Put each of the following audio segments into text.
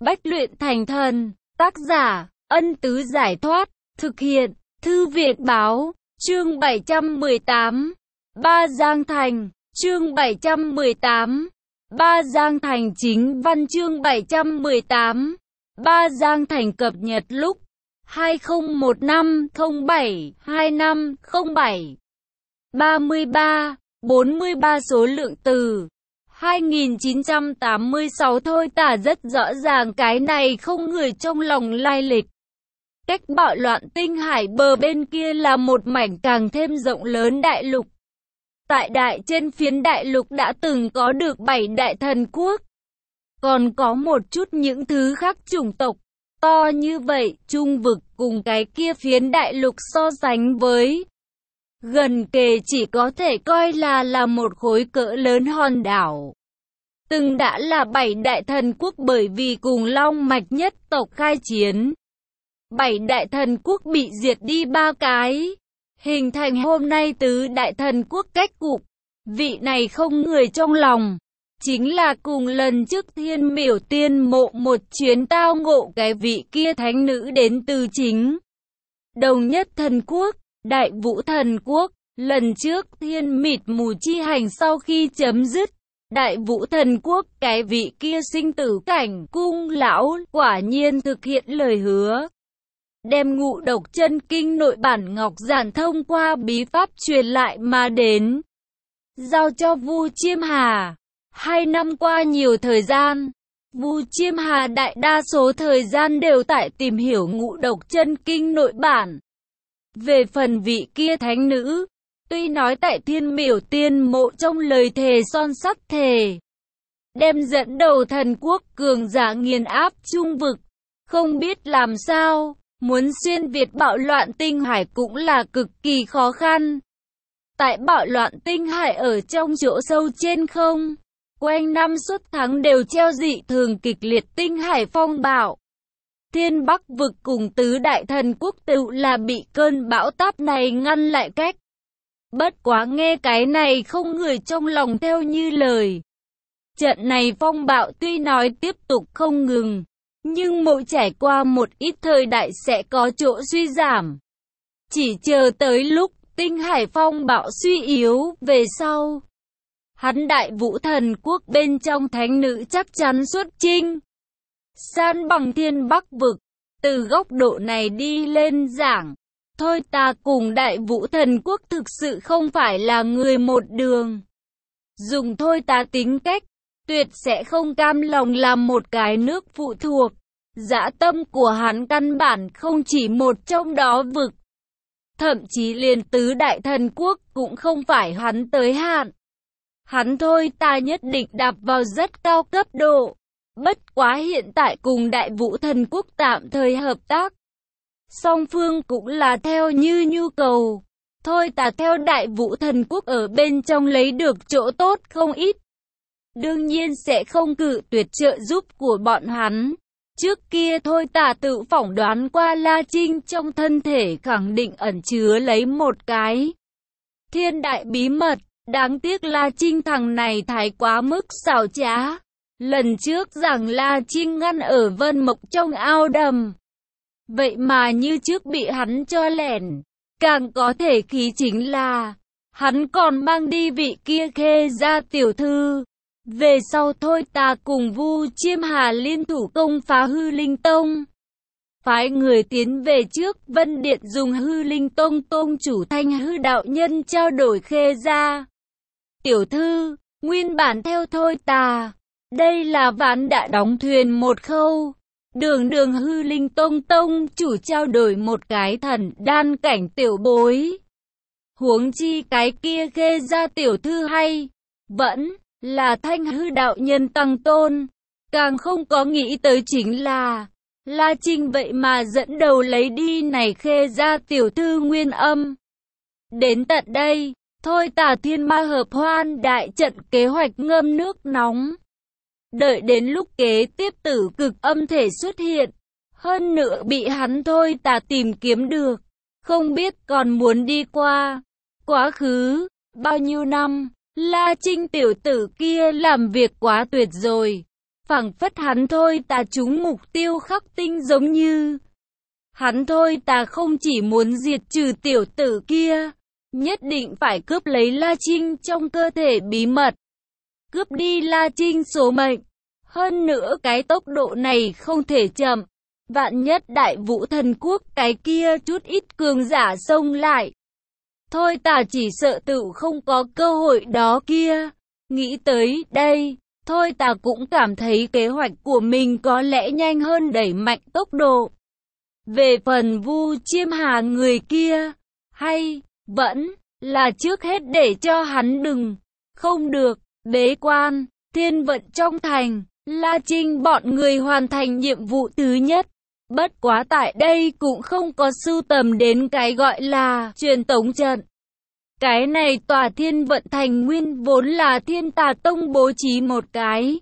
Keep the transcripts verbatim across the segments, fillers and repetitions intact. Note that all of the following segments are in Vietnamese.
Bách luyện thành thần. Tác giả, Ân Tứ Giải Thoát. Thực hiện, Thư Việt Báo. Chương bảy trăm mười tám. Ba Giang Thành. Chương bảy trăm mười tám. Ba Giang Thành chính văn. Chương bảy trăm mười tám. Ba Giang Thành cập nhật lúc hai không một năm không bảy hai năm không bảy. ba mươi ba, bốn mươi ba số lượng từ hai nghìn chín trăm tám mươi sáu. Thôi tả rất rõ ràng cái này không người trong lòng lai lịch. Cách bạo loạn tinh hải bờ bên kia là một mảnh càng thêm rộng lớn đại lục. Tại đại trên phiến đại lục đã từng có được bảy đại thần quốc. Còn có một chút những thứ khác chủng tộc. To như vậy, trung vực cùng cái kia phiến đại lục so sánh với gần kề chỉ có thể coi là là một khối cỡ lớn hòn đảo. Từng đã là bảy đại thần quốc bởi vì cùng Long Mạch nhất tộc khai chiến. Bảy đại thần quốc bị diệt đi ba cái, hình thành hôm nay tứ đại thần quốc cách cục. Vị này không người trong lòng, chính là cùng lần trước Thiên Miểu Tiên mộ một chuyến tao ngộ cái vị kia thánh nữ đến từ chính Đồng Nhất Thần Quốc, Đại Vũ Thần Quốc. Lần trước Thiên Mịt Mù chi hành sau khi chấm dứt, Đại Vũ Thần Quốc cái vị kia sinh tử cảnh cung lão quả nhiên thực hiện lời hứa. Đem Ngũ Độc Chân Kinh nội bản ngọc giản thông qua bí pháp truyền lại mà đến, giao cho Vu Chiêm Hà. Hai năm qua nhiều thời gian, Vu Chiêm Hà đại đa số thời gian đều tại tìm hiểu Ngũ Độc Chân Kinh nội bản. Về phần vị kia thánh nữ, tuy nói tại Thiên Miểu Tiên mộ trong lời thề son sắt thề, đem dẫn đầu thần quốc cường giả nghiền áp trung vực, không biết làm sao, muốn xuyên Việt bạo loạn tinh hải cũng là cực kỳ khó khăn. Tại bạo loạn tinh hải ở trong chỗ sâu trên không, quanh năm suốt tháng đều treo dị thường kịch liệt tinh hải phong bạo. Thiên Bắc vực cùng tứ đại thần quốc tự là bị cơn bão táp này ngăn lại cách. Bất quá nghe cái này không người trong lòng theo như lời. Trận này phong bạo tuy nói tiếp tục không ngừng, nhưng mỗi trải qua một ít thời đại sẽ có chỗ suy giảm. Chỉ chờ tới lúc tinh hải phong bạo suy yếu về sau, hắn Đại Vũ Thần Quốc bên trong thánh nữ chắc chắn xuất chinh, san bằng Thiên Bắc vực. Từ góc độ này đi lên giảng, thôi ta cùng Đại Vũ Thần Quốc thực sự không phải là người một đường. Dùng thôi ta tính cách, tuyệt sẽ không cam lòng làm một cái nước phụ thuộc. Dã tâm của hắn căn bản không chỉ một trong đó vực. Thậm chí liền tứ đại thần quốc cũng không phải hắn tới hạn. Hắn thôi ta nhất định đạp vào rất cao cấp độ. Bất quá hiện tại cùng Đại Vũ Thần Quốc tạm thời hợp tác. Song phương cũng là theo như nhu cầu. Thôi ta theo Đại Vũ Thần Quốc ở bên trong lấy được chỗ tốt không ít. Đương nhiên sẽ không cự tuyệt trợ giúp của bọn hắn. Trước kia thôi ta tự phỏng đoán qua La Trinh trong thân thể khẳng định ẩn chứa lấy một cái thiên đại bí mật. Đáng tiếc La Trinh thằng này thái quá mức xảo trá. Lần trước rằng La Trinh ngăn ở Vân Mộc trong ao đầm, vậy mà như trước bị hắn cho lẻn. Càng có thể khí chính là hắn còn mang đi vị kia Khê gia tiểu thư. Về sau thôi ta cùng Vu Chiêm Hà liên thủ công phá Hư Linh Tông, phái người tiến về trước Vân Điện dùng Hư Linh Tông tông chủ Thanh Hư đạo nhân trao đổi Khê gia tiểu thư. Nguyên bản theo thôi ta, đây là ván đã đóng thuyền một khâu. Đường đường Hư Linh Tông tông chủ trao đổi một cái thần đan cảnh tiểu bối. Huống chi cái kia Khê gia tiểu thư hay vẫn là Thanh Hư đạo nhân tăng tôn. Càng không có nghĩ tới chính là La Trinh vậy mà dẫn đầu lấy đi này Khê gia tiểu thư nguyên âm. Đến tận đây, thôi tả thiên ma hợp hoan đại trận kế hoạch ngâm nước nóng. Đợi đến lúc kế tiếp tử cực âm thể xuất hiện, hơn nữa bị hắn thôi tả tìm kiếm được, không biết còn muốn đi qua quá khứ bao nhiêu năm. La Trinh tiểu tử kia làm việc quá tuyệt rồi. phảng phất hắn thôi tà trúng mục tiêu khắc tinh giống như. Hắn thôi tà không chỉ muốn diệt trừ tiểu tử kia, nhất định phải cướp lấy La Trinh trong cơ thể bí mật. Cướp đi La Trinh số mệnh. Hơn nữa cái tốc độ này không thể chậm. Vạn nhất Đại Vũ Thần Quốc cái kia chút ít cường giả xông lại. Thôi tà chỉ sợ tự không có cơ hội đó kia. Nghĩ tới đây, thôi tà cũng cảm thấy kế hoạch của mình có lẽ nhanh hơn đẩy mạnh tốc độ. Về phần Vu Chiêm Hà người kia, hay, vẫn, là trước hết để cho hắn đừng, không được, bế quan, thiên vận trong thành, La Trinh bọn người hoàn thành nhiệm vụ thứ nhất. Bất quá tại đây cũng không có sưu tầm đến cái gọi là truyền tống trận. Cái này tòa thiên vận thành nguyên vốn là Thiên Tà Tông bố trí một cái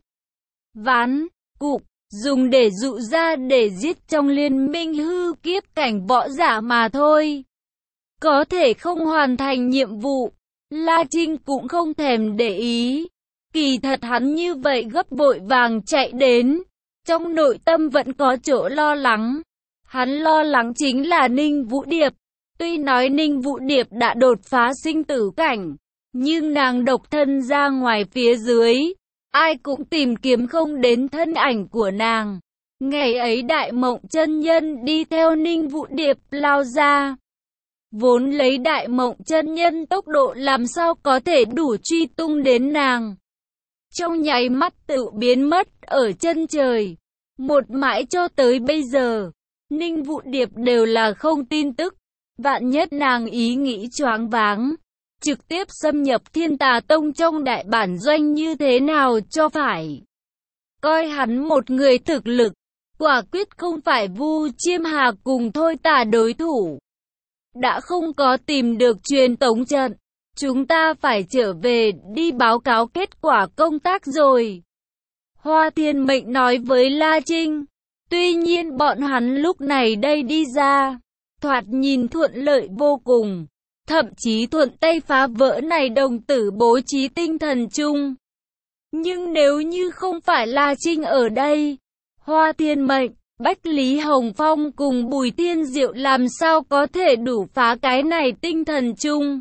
ván cục, dùng để dụ ra để giết trong liên minh hư kiếp cảnh võ giả mà thôi. Có thể không hoàn thành nhiệm vụ, La Trinh cũng không thèm để ý. Kỳ thật hắn như vậy gấp vội vàng chạy đến, trong nội tâm vẫn có chỗ lo lắng. Hắn lo lắng chính là Ninh Vũ Điệp. Tuy nói Ninh Vũ Điệp đã đột phá sinh tử cảnh, nhưng nàng độc thân ra ngoài phía dưới, ai cũng tìm kiếm không đến thân ảnh của nàng. Ngày ấy Đại Mộng chân nhân đi theo Ninh Vũ Điệp lao ra. Vốn lấy Đại Mộng chân nhân tốc độ làm sao có thể đủ truy tung đến nàng. Trong nháy mắt tự biến mất ở chân trời. Một mãi cho tới bây giờ, Ninh Vũ Điệp đều là không tin tức. Vạn nhất nàng ý nghĩ choáng váng, trực tiếp xâm nhập Thiên Tà Tông trong đại bản doanh như thế nào cho phải. Coi hắn một người thực lực, quả quyết không phải Vu Chiêm Hà cùng thôi tà đối thủ. Đã không có tìm được truyền tống trận, chúng ta phải trở về đi báo cáo kết quả công tác rồi. Hoa Thiên Mệnh nói với La Trinh. Tuy nhiên bọn hắn lúc này đây đi ra, thoạt nhìn thuận lợi vô cùng. Thậm chí thuận tay phá vỡ này đồng tử bố trí tinh thần chung. Nhưng nếu như không phải La Trinh ở đây, Hoa Thiên Mệnh, Bách Lý Hồng Phong cùng Bùi Thiên Diệu làm sao có thể đủ phá cái này tinh thần chung.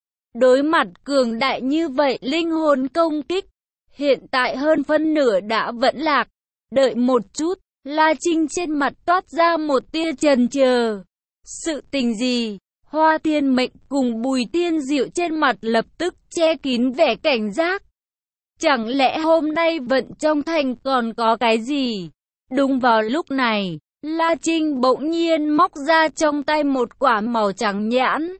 Đối mặt cường đại như vậy linh hồn công kích, hiện tại hơn phân nửa đã vẫn lạc. Đợi một chút, La Trinh trên mặt toát ra một tia chần chờ. Sự tình gì? Hoa Thiên Mệnh cùng Bùi Thiên Diệu trên mặt lập tức che kín vẻ cảnh giác. Chẳng lẽ hôm nay vận trong thành còn có cái gì? Đúng vào lúc này, La Trinh bỗng nhiên móc ra trong tay một quả màu trắng nhãn.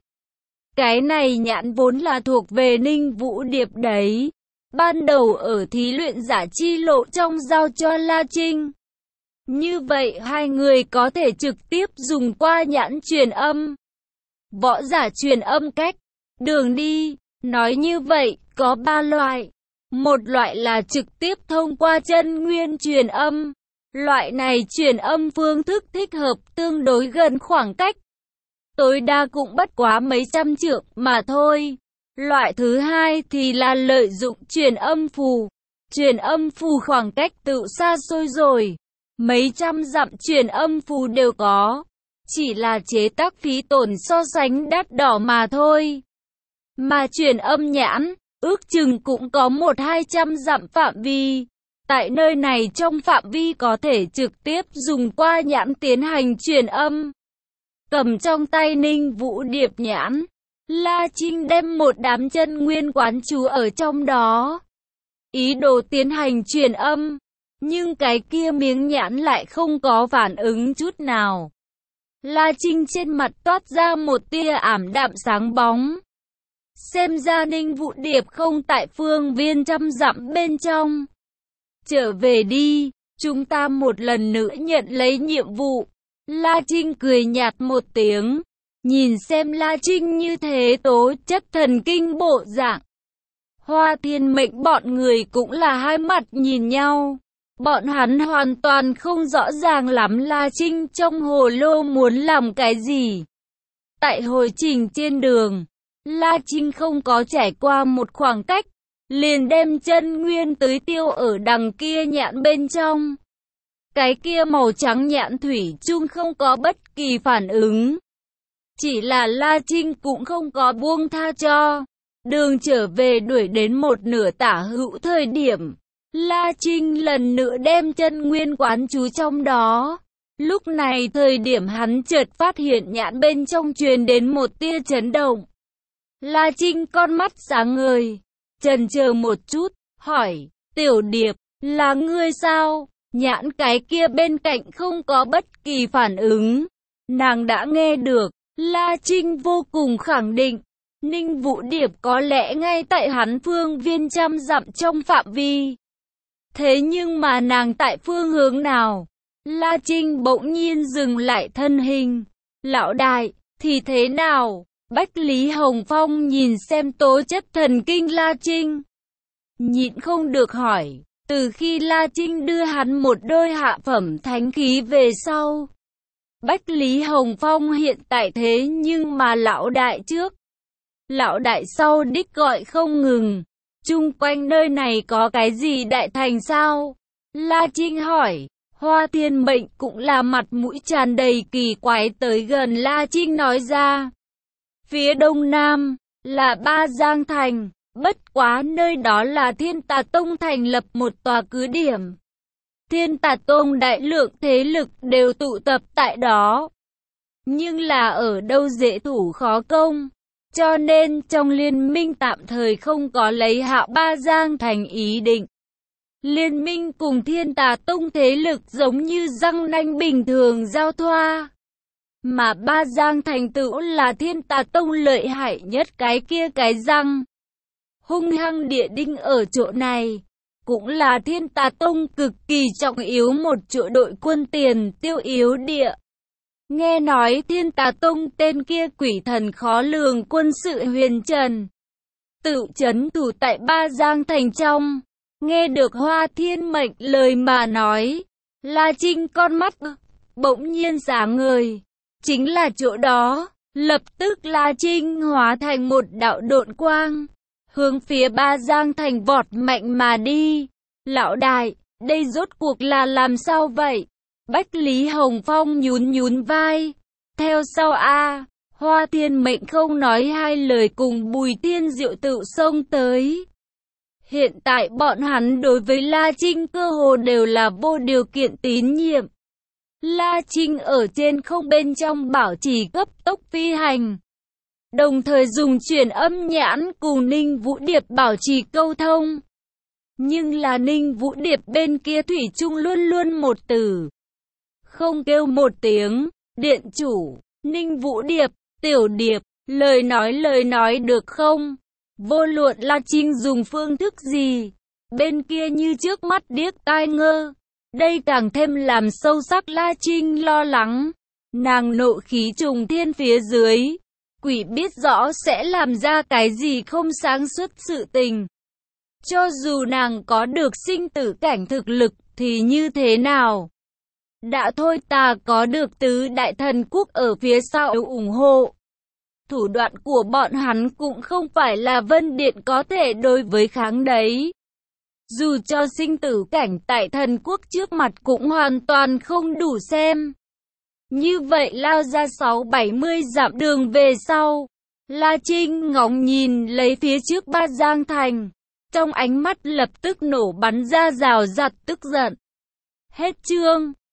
Cái này nhãn vốn là thuộc về Ninh Vũ Điệp đấy. Ban đầu ở thí luyện giả chi lộ trong giao cho La Trinh. Như vậy hai người có thể trực tiếp dùng qua nhãn truyền âm. Võ giả truyền âm cách, đường đi. Nói như vậy, có ba loại. Một loại là trực tiếp thông qua chân nguyên truyền âm. Loại này truyền âm phương thức thích hợp tương đối gần khoảng cách. Tối đa cũng bất quá mấy trăm trượng mà thôi. Loại thứ hai thì là lợi dụng truyền âm phù. Truyền âm phù khoảng cách tự xa xôi rồi. Mấy trăm dặm truyền âm phù đều có. Chỉ là chế tác phí tổn so sánh đắt đỏ mà thôi. Mà truyền âm nhãn, ước chừng cũng có một hai trăm dặm phạm vi. Tại nơi này trong phạm vi có thể trực tiếp dùng qua nhãn tiến hành truyền âm. Cầm trong tay Ninh Vũ Điệp nhãn, La Trinh đem một đám chân nguyên quán trú ở trong đó. Ý đồ tiến hành truyền âm, nhưng cái kia miếng nhãn lại không có phản ứng chút nào. La Trinh trên mặt toát ra một tia ảm đạm sáng bóng. Xem ra Ninh Vũ Điệp không tại phương viên trăm dặm bên trong. Trở về đi, chúng ta một lần nữa nhận lấy nhiệm vụ. La Trinh cười nhạt một tiếng. Nhìn xem La Trinh như thế tố chất thần kinh bộ dạng. Hoa Thiên Mệnh bọn người cũng là hai mặt nhìn nhau. Bọn hắn hoàn toàn không rõ ràng lắm La Trinh trong hồ lô muốn làm cái gì. Tại hồi trình trên đường, La Trinh không có trải qua một khoảng cách. liền đem chân nguyên tới tiêu ở đằng kia nhãn bên trong. Cái kia màu trắng nhãn thủy chung không có bất kỳ phản ứng. Chỉ là La Trinh cũng không có buông tha cho. Đường trở về đuổi đến một nửa tả hữu thời điểm, La Trinh lần nữa đem chân nguyên quán chú trong đó. Lúc này thời điểm hắn chợt phát hiện nhãn bên trong truyền đến một tia chấn động. La Trinh con mắt sáng ngời, chần chờ một chút, hỏi, Tiểu Điệp, là ngươi sao? Nhãn cái kia bên cạnh không có bất kỳ phản ứng. Nàng đã nghe được, La Trinh vô cùng khẳng định, Ninh Vũ Điệp có lẽ ngay tại hắn phương viên trăm dặm trong phạm vi. Thế nhưng mà nàng tại phương hướng nào? La Trinh bỗng nhiên dừng lại thân hình. Lão đại, thì thế nào? Bách Lý Hồng Phong nhìn xem tố chất thần kinh La Trinh, nhịn không được hỏi, từ khi La Trinh đưa hắn một đôi hạ phẩm thánh khí về sau, Bách Lý Hồng Phong hiện tại thế nhưng mà lão đại trước, lão đại sau đích gọi không ngừng. Chung quanh nơi này có cái gì đại thành sao? La Trinh hỏi. Hoa Thiên Mệnh cũng là mặt mũi tràn đầy kỳ quái tới gần La Trinh nói ra. Phía đông nam là Ba Giang Thành, bất quá nơi đó là Thiên Tà Tông thành lập một tòa cứ điểm. Thiên Tà Tông đại lượng thế lực đều tụ tập tại đó. Nhưng là ở đâu dễ thủ khó công, cho nên trong liên minh tạm thời không có lấy Hạo Ba Giang Thành ý định. Liên minh cùng Thiên Tà Tông thế lực giống như răng nanh bình thường giao thoa. Mà Ba Giang thành tựu là Thiên Tà Tông lợi hại nhất cái kia cái răng. Hung hăng địa đinh ở chỗ này. Cũng là Thiên Tà Tông cực kỳ trọng yếu một chỗ đội quân tiền tiêu yếu địa. Nghe nói Thiên Tà Tông tên kia quỷ thần khó lường quân sự huyền trần, tự trấn thủ tại Ba Giang thành trong. Nghe được Hoa Thiên Mệnh lời mà nói, La Trinh con mắt bỗng nhiên sáng ngời. Chính là chỗ đó. Lập tức La Trinh hóa thành một đạo độn quang, hướng phía Ba Giang thành vọt mạnh mà đi. Lão đại, đây rốt cuộc là làm sao vậy? Bách Lý Hồng Phong nhún nhún vai. Theo sau a, Hoa Thiên Mệnh không nói hai lời cùng Bùi Tiên Diệu tự xông tới. Hiện tại bọn hắn đối với La Trinh cơ hồ đều là vô điều kiện tín nhiệm. La Trinh ở trên không bên trong bảo trì cấp tốc phi hành, đồng thời dùng truyền âm nhãn cùng Ninh Vũ Điệp bảo trì câu thông. Nhưng là Ninh Vũ Điệp bên kia thủy chung luôn luôn một từ, không kêu một tiếng. Điện chủ, Ninh Vũ Điệp, Tiểu Điệp, lời nói lời nói được không? Vô luận La Trinh dùng phương thức gì, bên kia như trước mắt điếc tai ngơ. Đây càng thêm làm sâu sắc La Trinh lo lắng. Nàng nộ khí trùng thiên phía dưới, quỷ biết rõ sẽ làm ra cái gì không sáng suốt sự tình. Cho dù nàng có được sinh tử cảnh thực lực thì như thế nào? Đã thôi ta có được tứ đại thần quốc ở phía sau ủng hộ. Thủ đoạn của bọn hắn cũng không phải là Vân Điện có thể đối với kháng đấy. Dù cho sinh tử cảnh tại thần quốc trước mặt cũng hoàn toàn không đủ xem. Như vậy lao ra sáu bảy mươi dặm đường về sau, La Trinh ngóng nhìn lấy phía trước Ba Giang thành, trong ánh mắt lập tức nổ bắn ra rào rạt tức giận. Hết chương.